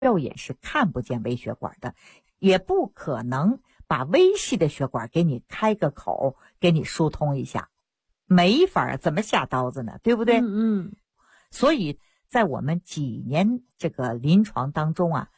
肉眼是看不见微血管的，也不可能把微细的血管给你开个口，给你疏通一下，没法怎么下刀子呢？对不对？所以在我们几年这个临床当中啊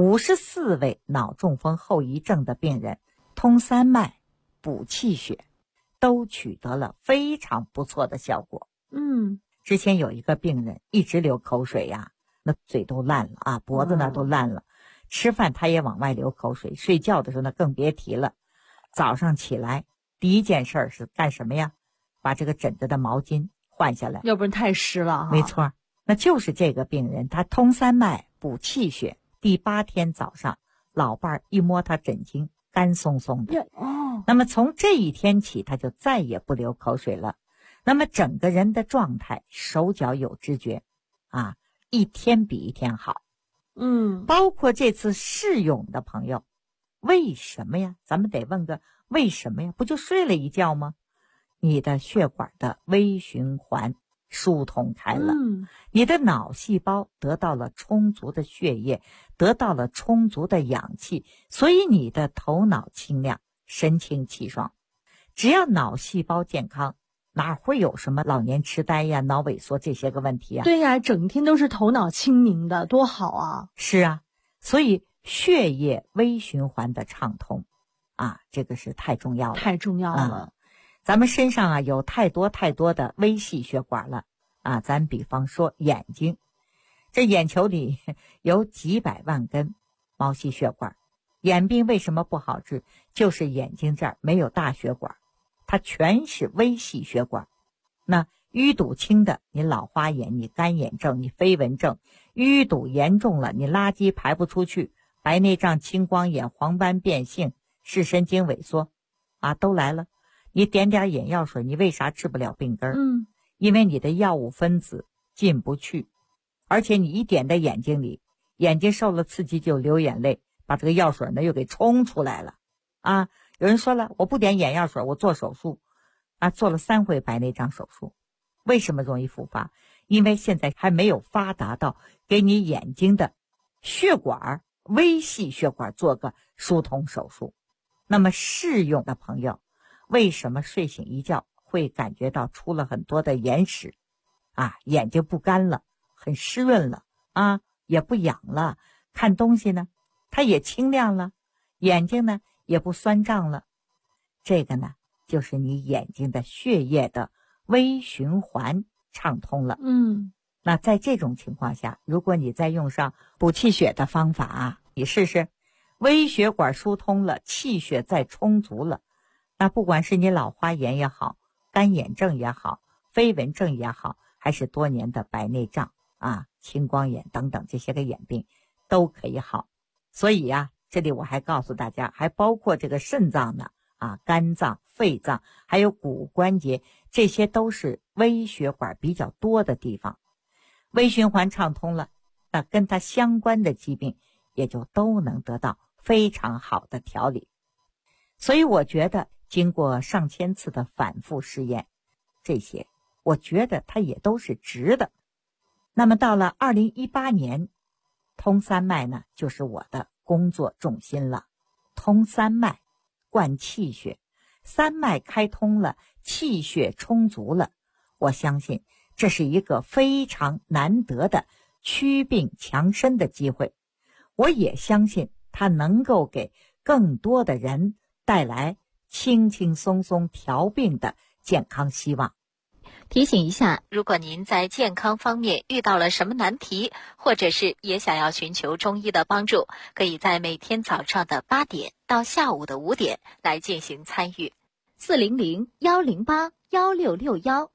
，54位脑中风后遗症的病人通三脉补气血都取得了非常不错的效果。之前有一个病人一直流口水呀，那嘴都烂了啊，脖子呢都烂了，吃饭他也往外流口水，睡觉的时候呢更别提了。早上起来第一件事是干什么呀？把这个枕着的毛巾换下来， 要不然太湿了。 没错，那就是这个病人他通三脉补气血，第8天早上老伴儿一摸他枕巾干松松的，那么从这一天起他就再也不流口水了，那么整个人的状态手脚有知觉啊，一天比一天好。包括这次试用的朋友，为什么呀？咱们得问个为什么呀？不就睡了一觉吗？你的血管的微循环疏通开了，你的脑细胞得到了充足的血液，得到了充足的氧气，所以你的头脑清亮，神清气爽。只要脑细胞健康，哪会有什么老年痴呆呀、脑萎缩这些个问题啊？ 对呀，整天都是头脑清明的，多好啊！ 是啊，所以血液微循环的畅通啊，这个是太重要了， 太重要了。 咱们身上啊有太多的微细血管了啊，咱比方说眼睛，这眼球里有几百万根毛细血管，眼病为什么不好治？就是眼睛这儿没有大血管，它全是微细血管。那淤堵轻的，你老花眼，你干眼症，你飞蚊症；淤堵严重了，你垃圾排不出去，白内障、青光眼、黄斑变性、视神经萎缩啊，都来了。你点点眼药水，你为啥治不了病根？因为你的药物分子进不去，而且你一点在眼睛里，眼睛受了刺激就流眼泪，把这个药水呢又给冲出来了啊！有人说了，我不点眼药水，我做手术啊，做了3回白内障手术，为什么容易复发？因为现在还没有发达到给你眼睛的血管、微细血管做个疏通手术。那么试用的朋友，为什么睡醒一觉会感觉到出了很多的眼屎啊，眼睛不干了，很湿润了啊，也不痒了，看东西呢它也清亮了，眼睛呢也不酸胀了。这个呢就是你眼睛的血液的微循环畅通了。那在这种情况下，如果你再用上补气血的方法啊，你试试，微血管疏通了，气血再充足了，那不管是你老花眼也好，干眼症也好，飞蚊症也好，还是多年的白内障啊、青光眼等等这些个眼病都可以好。所以啊，这里我还告诉大家，还包括这个肾脏呢啊、肝脏、肺脏，还有骨关节，这些都是微血管比较多的地方。微循环畅通了，那跟它相关的疾病也就都能得到非常好的调理。所以我觉得经过上千次的反复试验，这些我觉得它也都是值的。那么到了2018年，通三脉呢就是我的工作重心了。通三脉灌气血，三脉开通了，气血充足了，我相信这是一个非常难得的祛病强身的机会。我也相信它能够给更多的人带来轻轻松松调病的健康希望。 提醒一下，如果您在健康方面遇到了什么难题，或者是也想要寻求中医的帮助，可以在每天早上的8点到下午的5点来进行参与。400-108-1661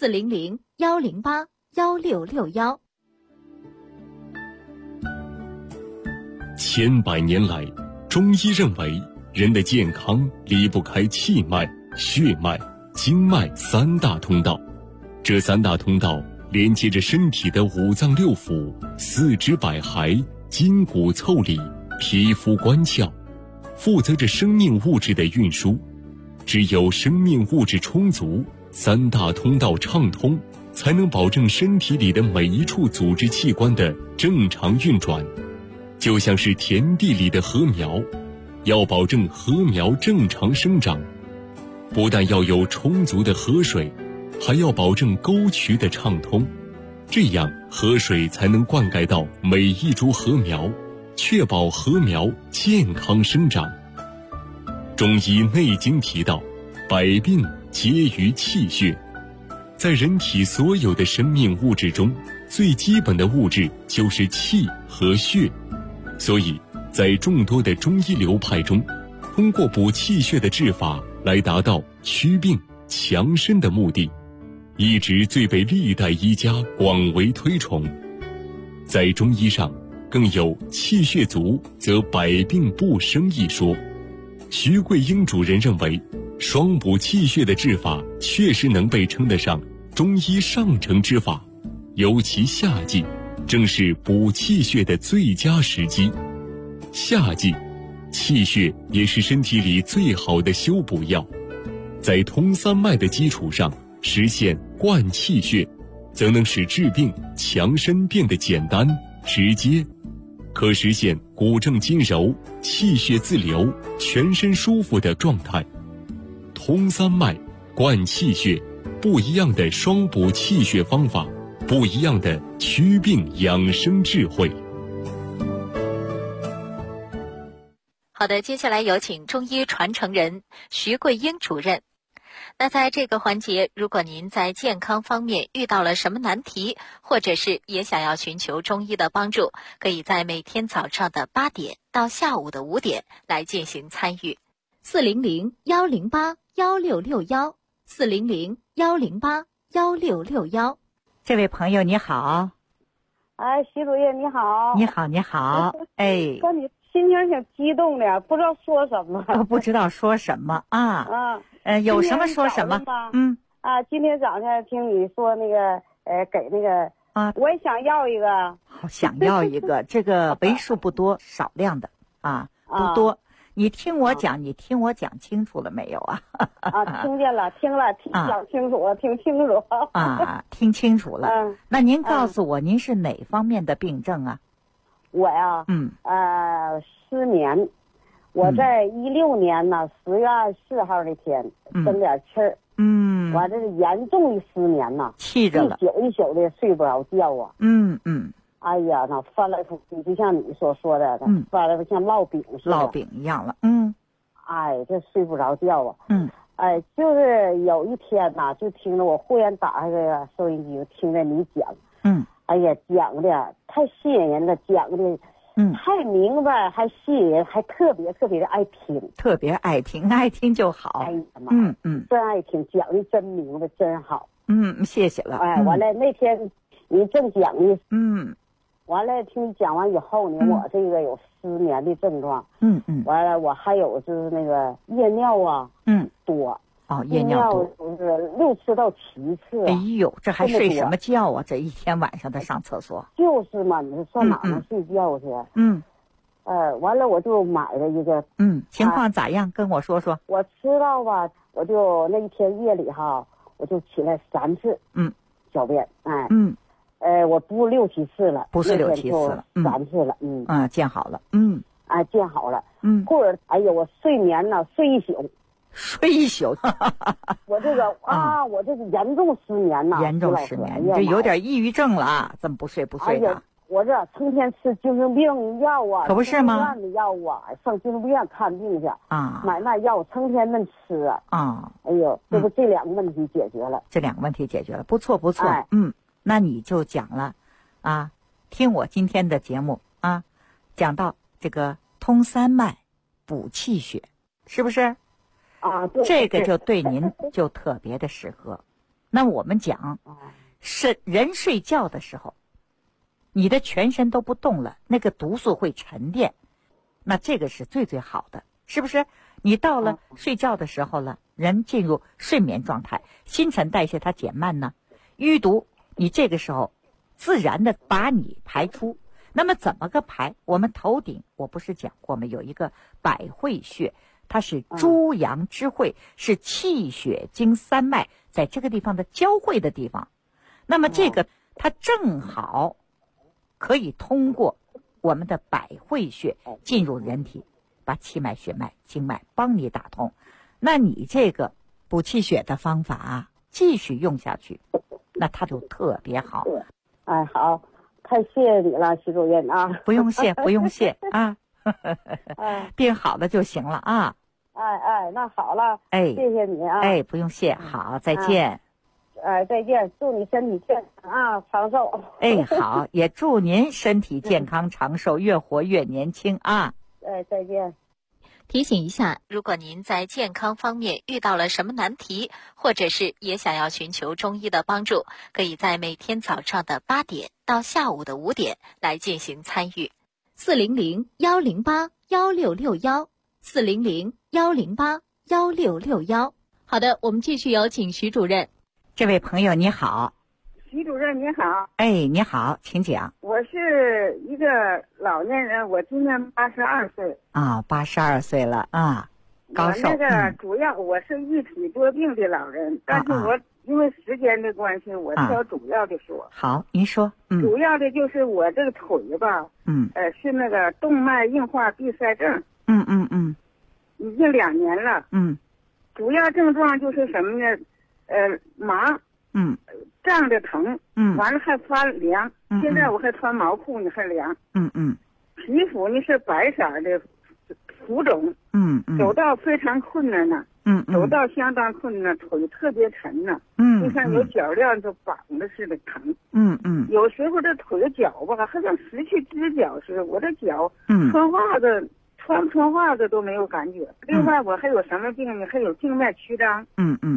400-108-1661。 千百年来，中医认为人的健康离不开气脉、血脉、经脉3大通道。这3大通道连接着身体的5脏6腑、四肢百骸、筋骨腠理、皮肤关窍，负责着生命物质的运输。只有生命物质充足，3大通道畅通，才能保证身体里的每一处组织器官的正常运转。 就像是田地里的禾苗，要保证禾苗正常生长，不但要有充足的河水，还要保证沟渠的畅通，这样河水才能灌溉到每一株禾苗，确保禾苗健康生长。中医内经提到，百病皆于气血。在人体所有的生命物质中，最基本的物质就是气和血。所以在众多的中医流派中，通过补气血的治法来达到祛病强身的目的，一直最被历代医家广为推崇。在中医上更有气血足则百病不生一说。徐桂英主任认为，双补气血的治法确实能被称得上中医上乘之法，尤其夏季正是补气血的最佳时机。夏季气血也是身体里最好的修补药，在通三脉的基础上实现灌气血，则能使治病强身变得简单直接，可实现骨正筋柔、气血自流、全身舒服的状态。通三脉、灌气血，不一样的双补气血方法，不一样的祛病养生智慧。 好的，接下来有请中医传承人徐桂英主任。那在这个环节，如果您在健康方面遇到了什么难题，或者是也想要寻求中医的帮助，可以在每天早上的8点到下午的5点来进行参与。 400-108-1661，400-108-1661。 这位朋友你好。 哎，徐主任你好。 你好，你好。哎， 说你心情挺激动的，不知道说什么。 不知道说什么啊？有什么说什么。 今天早上听你说那个给那个我也想要一个。 想要一个，这个为数不多，少量的不多。你听我讲，你听我讲清楚了没有啊？ 听见了，听了，讲清楚了，听清楚听清楚了。那您告诉我，您是哪方面的病症啊？ 我呀，失眠。我在16年呢10月24号那天生点气儿，完这是严重的失眠呐， 气着了， 一宿的睡不着觉啊。哎呀，那翻来覆去，就像你所说的，翻来覆去像烙饼似的， 烙饼一样了。 哎，这睡不着觉啊。哎，就是有一天呐，就听着我忽然打开这个收音机，听着你讲，哎呀，讲的太吸引人了，讲的太明白，还吸引人，还特别的爱听， 特别爱听，爱听就好。 哎呀妈，真爱听，讲的真明白，真好。 谢谢了。 哎，完了那天你正讲的，完了听你讲完以后呢，我这个有失眠的症状，完了我还有就是那个夜尿啊，多。 夜尿多， 就是6次到7次。 哎呦，这还睡什么觉啊？这一天晚上的上厕所。 就是嘛，你上哪能睡觉去？完了我就买了一个。 情况咋样？跟我说说。 我知道吧，我就那一天夜里哈，我就起来3次。小便，我不6、7次了， 不是6、7次了 ，3次了。 见好了。 见好了。或者哎呀，我睡眠呢，睡一宿。我这个我这是严重失眠呐， 严重失眠，你这有点抑郁症了，这么不睡的。 哎呀，我这成天吃精神病药啊， 可不是吗？ 精神病的药啊，上精神病院看病去买那药，成天那吃哎呦，这不这2个问题解决了， 不错。那你就讲了听我今天的节目讲到这个通三脉补气血，是不是？ 对， 这个就对您就特别的适合。那我们讲，是人睡觉的时候，你的全身都不动了，那个毒素会沉淀，那这个是最好的，是不是？你到了睡觉的时候了，人进入睡眠状态，新陈代谢它减慢呢，淤毒你这个时候自然的把你排出。那么怎么个排？我们头顶我不是讲过吗？有一个百会穴，它是诸阳之会，是气血经三脉在这个地方的交汇的地方。那么这个它正好可以通过我们的百会穴进入人体，把气脉、血脉、经脉帮你打通。那你这个补气血的方法啊，继续用下去，那它就特别好。 哎，好，太谢谢你了，徐主任啊！ 不用谢，不用谢啊。病好了就行了啊。 哎，那好了， 哎， 谢谢你啊。 哎，不用谢，好，再见。 再见，祝你身体健康啊，长寿。 哎，好，也祝您身体健康长寿，越活越年轻啊。 再见。 提醒一下，如果您在健康方面遇到了什么难题，或者是也想要寻求中医的帮助，可以在每天早上的8点到下午的5点来进行参与。400-108-1661，400-108-1661。好的，我们继续有请徐主任。 这位朋友你好。 徐主任你好。 哎，你好，请讲。 我是一个老年人，我今年82岁。 啊，82岁了啊，高寿。 我那个主要我是一体多病的老人，但是我因为时间的关系，我挑主要的说。 好，您说。 主要的就是我这个腿吧，是那个动脉硬化闭塞症。已经2年了。主要症状就是什么呢？麻。胀着疼。完了还发凉。现在我还穿毛裤呢，还凉。皮肤呢是白色的浮肿。走道非常困难呢。走道相当困难，腿特别沉呢。就像有脚链子绑的似的疼。有时候这腿脚吧，好像失去知觉似的。我这脚穿袜子。穿不穿袜子都没有感觉。另外我还有什么病呢？还有静脉曲张。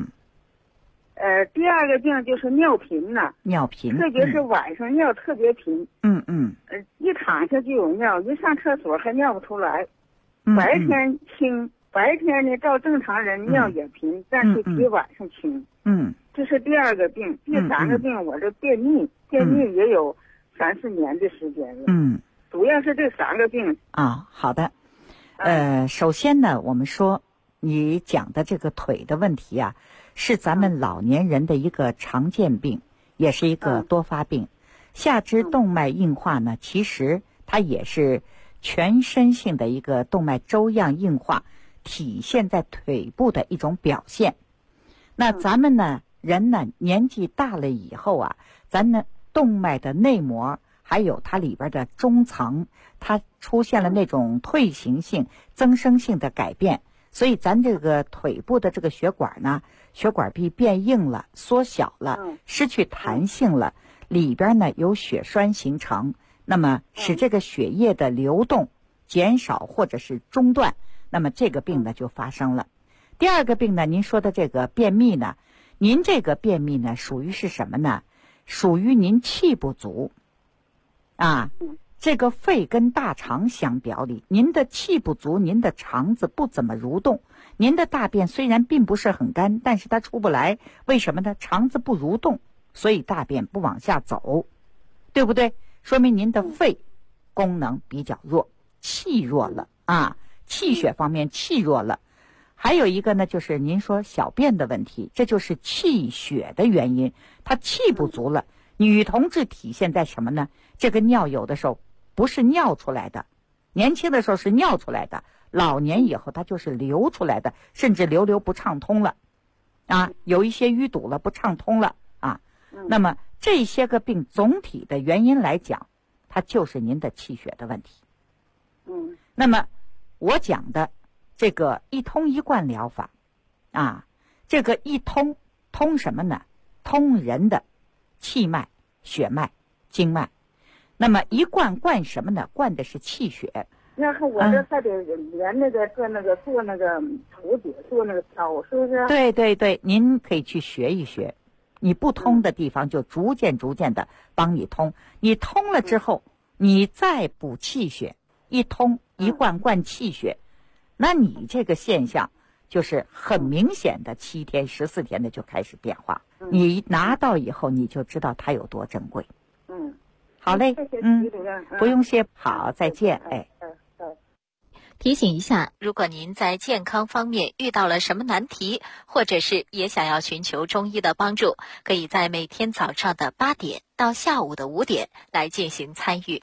第二个病就是尿频呢。 尿频。 特别是晚上尿特别频。一躺下就有尿，一上厕所还尿不出来。白天轻，白天呢照正常人尿也频，但是比晚上轻。这是第二个病。第三个病我这便秘，也有3-4年的时间了。主要是这3个病。 好的。首先呢，我们说你讲的这个腿的问题啊，是咱们老年人的一个常见病，也是一个多发病。下肢动脉硬化呢，其实它也是全身性的一个动脉粥样硬化，体现在腿部的一种表现。那咱们呢，人呢年纪大了以后啊，咱呢动脉的内膜还有它里边的中层，它出现了那种退行性、增生性的改变，所以咱这个腿部的这个血管呢，血管壁变硬了、缩小了、失去弹性了，里边呢有血栓形成，那么使这个血液的流动减少或者是中断，那么这个病呢就发生了。第二个病呢，您说的这个便秘呢，您这个便秘呢属于是什么呢？属于您气不足。这个肺跟大肠相表里，您的气不足，您的肠子不怎么蠕动，您的大便虽然并不是很干，但是它出不来，为什么呢？肠子不蠕动，所以大便不往下走，对不对？说明您的肺功能比较弱，气弱了气血方面气弱了。还有一个呢，就是您说小便的问题，这就是气血的原因，它气不足了。女同志体现在什么呢？这个尿有的时候不是尿出来的，年轻的时候是尿出来的，老年以后它就是流出来的，甚至流不畅通了有一些淤堵了，不畅通了那么这些个病总体的原因来讲，它就是您的气血的问题。那么我讲的这个一通一贯疗法这个一通什么呢？通人的气脉、血脉、经脉。那么一贯什么呢？贯的是气血。 那我这还得连那个做那个图解，做那个操，是不是？ 对，您可以去学一学。你不通的地方就逐渐的帮你通。你通了之后，你再补气血，一通一贯气血，那你这个现象就是很明显的7天、14天的就开始变化。你拿到以后，你就知道它有多珍贵。好嘞， 谢谢徐主任。 不用谢，好，再见。 提醒一下，如果您在健康方面遇到了什么难题，或者是也想要寻求中医的帮助，可以在每天早上的8点到下午的5点来进行参与。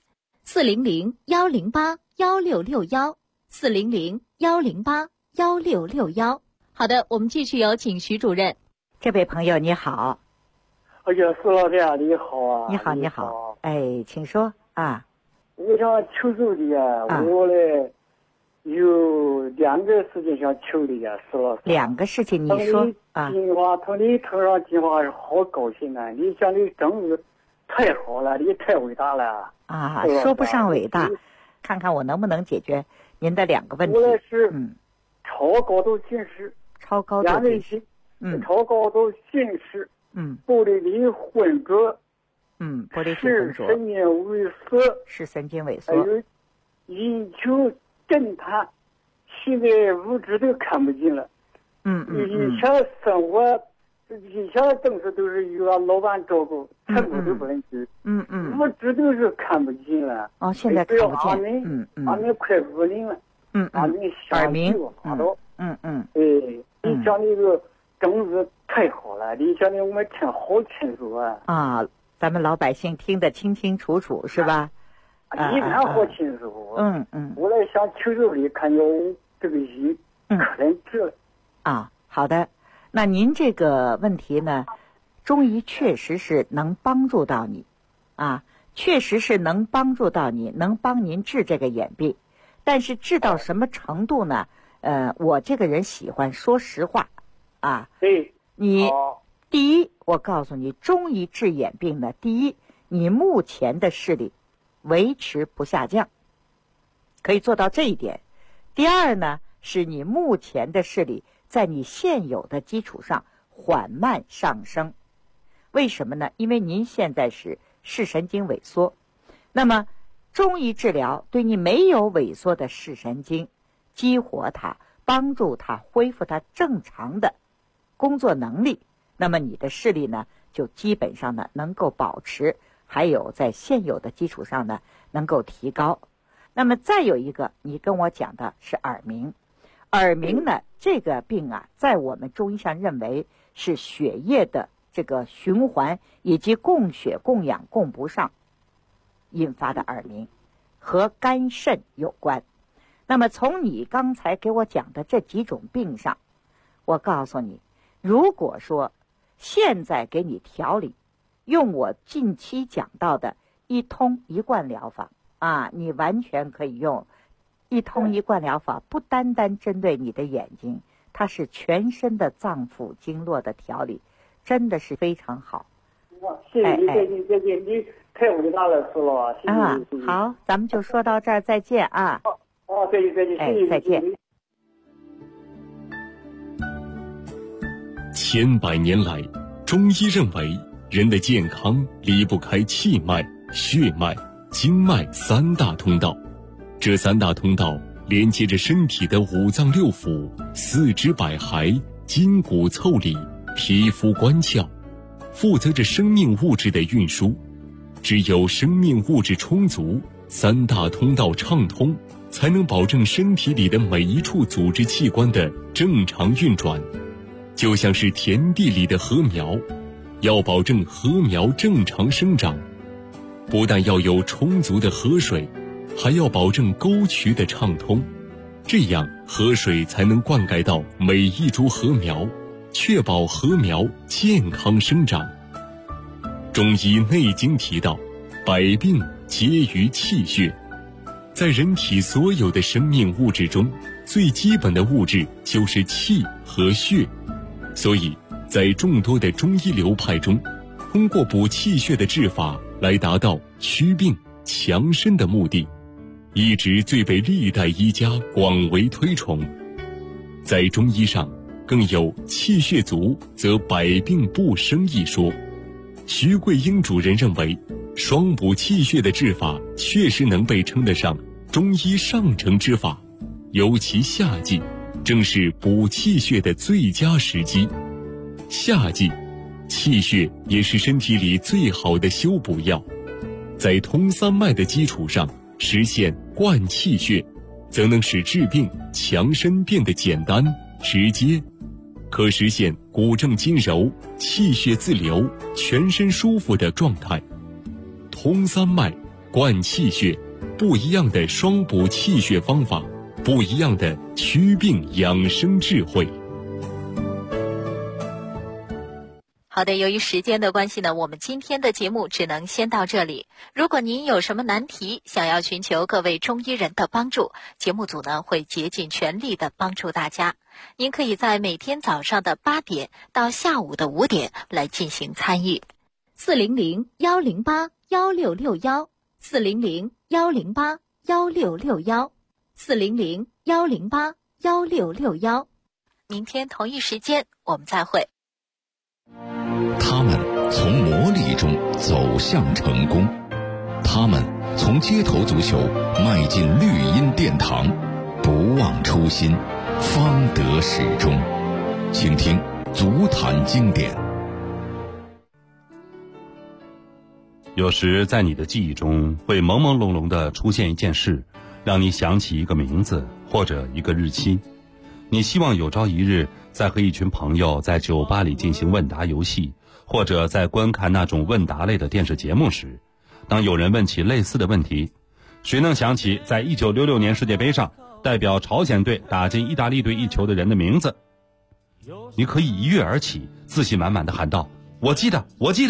，400-108-1661，400-108-1661。好的，我们继续有请徐主任。 这位朋友你好。 哎呀，苏老师啊，你好啊！ 你好，你好。哎，请说啊。 我想求助的呀，我呢有2个事情想求的呀，苏老师。 2个事情，你说啊。 从你头上讲话是好高兴啊！你讲的政治太好了，你太伟大了啊！说不上伟大，看看我能不能解决您的2个问题。 我呢是超高度近视， 超高度近视， 超高度近视。玻璃里混浊， 玻璃体混浊， 视神经萎缩， 视神经萎缩， 还有眼球震颤，现在物质都看不见了。以前生活，以前东西都是有老板照顾，全部都不能去。物质都是看不见了。 哦，现在看不见。 俺们快50了。俺们耳鸣。 你讲那个政治太好了，你讲的我们听好清楚啊！ 啊，咱们老百姓听得清清楚楚，是吧？ 一看好清楚。我来想求助你，看见我这个医可能治了。 啊，好的。那您这个问题呢，中医确实是能帮助到你，确实是能帮助到你，能帮您治这个眼病。但是治到什么程度呢？我这个人喜欢说实话。你第一，我告诉你，中医治眼病呢，第一，你目前的视力维持不下降，可以做到这一点。第二呢，是你目前的视力在你现有的基础上缓慢上升。为什么呢？因为您现在是视神经萎缩，那么中医治疗对你没有萎缩的视神经激活它，帮助它恢复它正常的工作能力，那么你的视力呢就基本上呢能够保持，还有在现有的基础上呢能够提高。那么再有一个，你跟我讲的是耳鸣。耳鸣呢这个病啊，在我们中医上认为是血液的这个循环以及供血供氧供不上引发的耳鸣，和肝肾有关。那么从你刚才给我讲的这几种病上，我告诉你，如果说现在给你调理，用我近期讲到的一通一贯疗法你完全可以用一通一贯疗法，不单单针对你的眼睛，它是全身的脏腑经络的调理，真的是非常好。 谢谢你，你太伟大了，苏老师。谢谢。 好，咱们就说到这儿，再见啊。 再见，谢谢。 再见。 千百年来，中医认为人的健康离不开气脉、血脉、经脉3大通道。这3大通道连接着身体的5脏6腑、四肢百骸、筋骨腠理、皮肤关窍，负责着生命物质的运输。只有生命物质充足，3大通道畅通，才能保证身体里的每一处组织器官的正常运转。就像是田地里的禾苗，要保证禾苗正常生长，不但要有充足的河水，还要保证沟渠的畅通，这样河水才能灌溉到每一株禾苗，确保禾苗健康生长。中医内经提到，百病皆于气血。在人体所有的生命物质中，最基本的物质就是气和血。所以在众多的中医流派中，通过补气血的治法来达到祛病强身的目的，一直最被历代医家广为推崇。在中医上更有气血足则百病不生一说。徐桂英主任认为，双补气血的治法确实能被称得上中医上乘之法，尤其夏季正是补气血的最佳时机。夏季气血也是身体里最好的修补药，在通3脉的基础上实现灌气血，则能使治病强身变得简单直接，可实现骨正筋柔、气血自流、全身舒服的状态。通3脉灌气血不一样的双补气血方法，不一样的祛病养生智慧。 好的，由于时间的关系呢，我们今天的节目只能先到这里。如果您有什么难题，想要寻求各位中医人的帮助，节目组呢会竭尽全力的帮助大家。您可以在每天早上的8点到下午的5点来进行参与。400-108-1661，400-108-1661，400-108-1661。明天同一时间我们再会。 他们从磨砺中走向成功，他们从街头足球迈进绿茵殿堂，不忘初心，方得始终。请听足坛经典。 有时在你的记忆中会朦朦胧胧地出现一件事，让你想起一个名字或者一个日期。你希望有朝一日在和一群朋友在酒吧里进行问答游戏，或者在观看那种问答类的电视节目时，当有人问起类似的问题，谁能想起在1966年世界杯上代表朝鲜队打进意大利队一球的人的名字？你可以一跃而起，自信满满地喊道：我记得。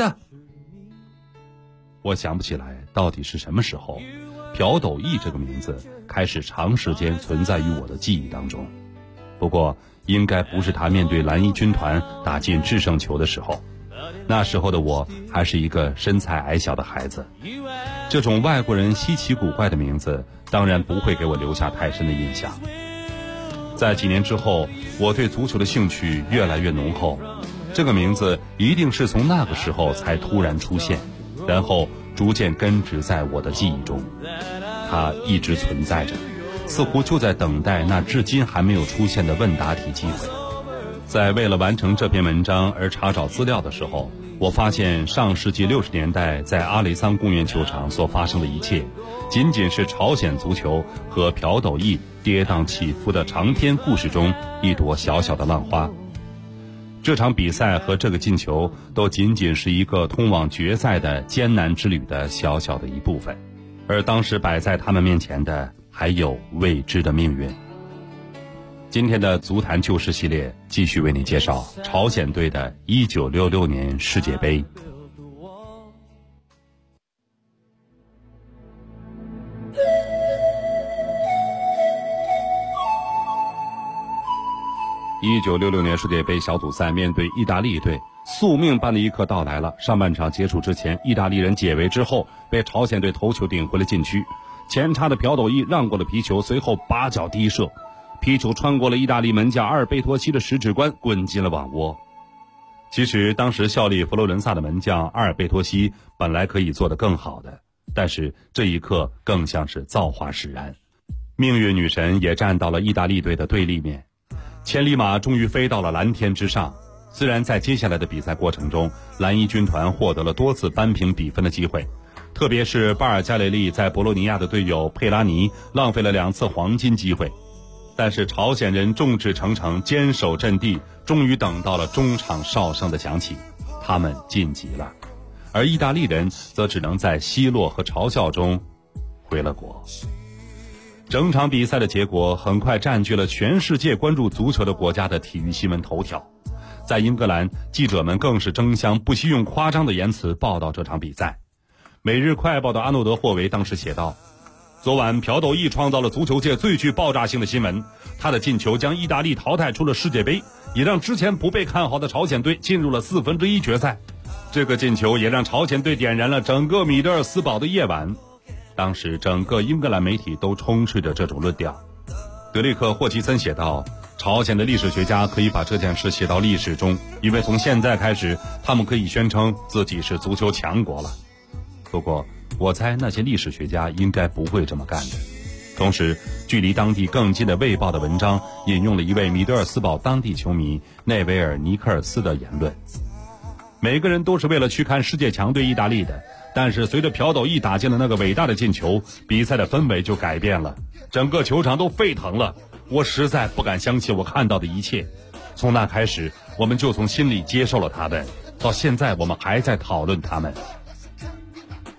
我想不起来到底是什么时候，朴斗义这个名字开始长时间存在于我的记忆当中。不过应该不是他面对蓝衣军团打进制胜球的时候，那时候的我还是一个身材矮小的孩子。这种外国人稀奇古怪的名字当然不会给我留下太深的印象。在几年之后，我对足球的兴趣越来越浓厚，这个名字一定是从那个时候才突然出现，然后逐渐根植在我的记忆中。它一直存在着，似乎就在等待那至今还没有出现的问答题机会。在为了完成这篇文章而查找资料的时候，我发现上世纪60年代在阿雷桑公园球场所发生的一切，仅仅是朝鲜足球和朴斗义跌宕起伏的长篇故事中一朵小小的浪花。这场比赛和这个进球都仅仅是一个通往决赛的艰难之旅的小小的一部分，而当时摆在他们面前的还有未知的命运。今天的足坛旧事系列继续为你介绍朝鲜队的1966年世界杯。1966年世界杯小组赛面对意大利队，宿命般的一刻到来了。上半场结束之前，意大利人解围之后，被朝鲜队头球顶回了禁区。前插的朴斗义让过了皮球，随后8脚低射，皮球穿过了意大利门将阿尔贝托西的食指关，滚进了网窝。其实当时效力佛罗伦萨的门将阿尔贝托西本来可以做得更好的，但是这一刻更像是造化使然，命运女神也站到了意大利队的对立面。千里马终于飞到了蓝天之上。虽然在接下来的比赛过程中，蓝衣军团获得了多次扳平比分的机会，特别是巴尔加雷利在博洛尼亚的队友佩拉尼浪费了2次黄金机会，但是朝鲜人众志成城，坚守阵地，终于等到了中场哨声的响起，他们晋级了。而意大利人则只能在奚落和嘲笑中回了国。整场比赛的结果很快占据了全世界关注足球的国家的体育新闻头条。在英格兰，记者们更是争相不惜用夸张的言辞报道这场比赛。每日快报的阿诺德·霍维当时写道：昨晚朴斗义创造了足球界最具爆炸性的新闻，他的进球将意大利淘汰出了世界杯，也让之前不被看好的朝鲜队进入了1/4决赛。这个进球也让朝鲜队点燃了整个米德尔斯堡的夜晚。当时整个英格兰媒体都充斥着这种论调。德里克·霍奇森写道：朝鲜的历史学家可以把这件事写到历史中，因为从现在开始他们可以宣称自己是足球强国了。不过我猜那些历史学家应该不会这么干的。同时距离当地更近的卫报的文章引用了一位米德尔斯堡当地球迷内维尔·尼克尔斯的言论：每个人都是为了去看世界强队意大利的，但是随着朴斗义打进了那个伟大的进球，比赛的氛围就改变了，整个球场都沸腾了。我实在不敢相信我看到的一切。从那开始，我们就从心里接受了他们，到现在我们还在讨论他们。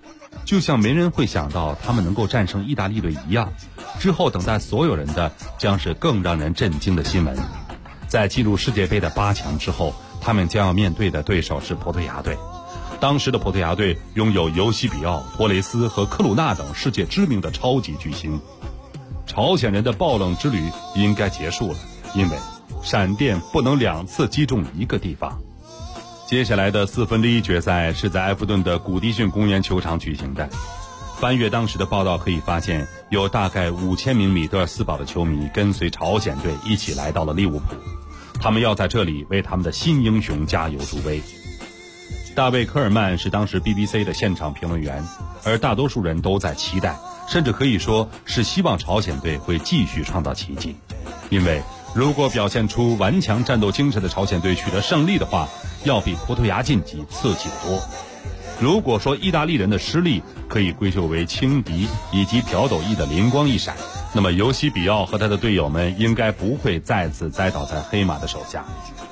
就像没人会想到他们能够战胜意大利队一样。之后等待所有人的将是更让人震惊的新闻。在进入世界杯的8强之后，他们将要面对的对手是葡萄牙队。当时的葡萄牙队拥有尤西比奥、托雷斯和科鲁纳等世界知名的超级巨星。朝鲜人的爆冷之旅应该结束了，因为闪电不能2次击中一个地方。接下来的1/4决赛是在埃弗顿的古迪逊公园球场举行的。翻阅当时的报道可以发现，有大概5000名米德尔斯堡的球迷跟随朝鲜队一起来到了利物浦，他们要在这里为他们的新英雄加油助威。大卫·科尔曼是当时 BBC 的现场评论员，而大多数人都在期待，甚至可以说是希望朝鲜队会继续创造奇迹。因为如果表现出顽强战斗精神的朝鲜队取得胜利的话，要比葡萄牙晋级刺激得多。如果说意大利人的失利可以归咎为轻敌以及朴斗义的灵光一闪，那么尤西比奥和他的队友们应该不会再次栽倒在黑马的手下。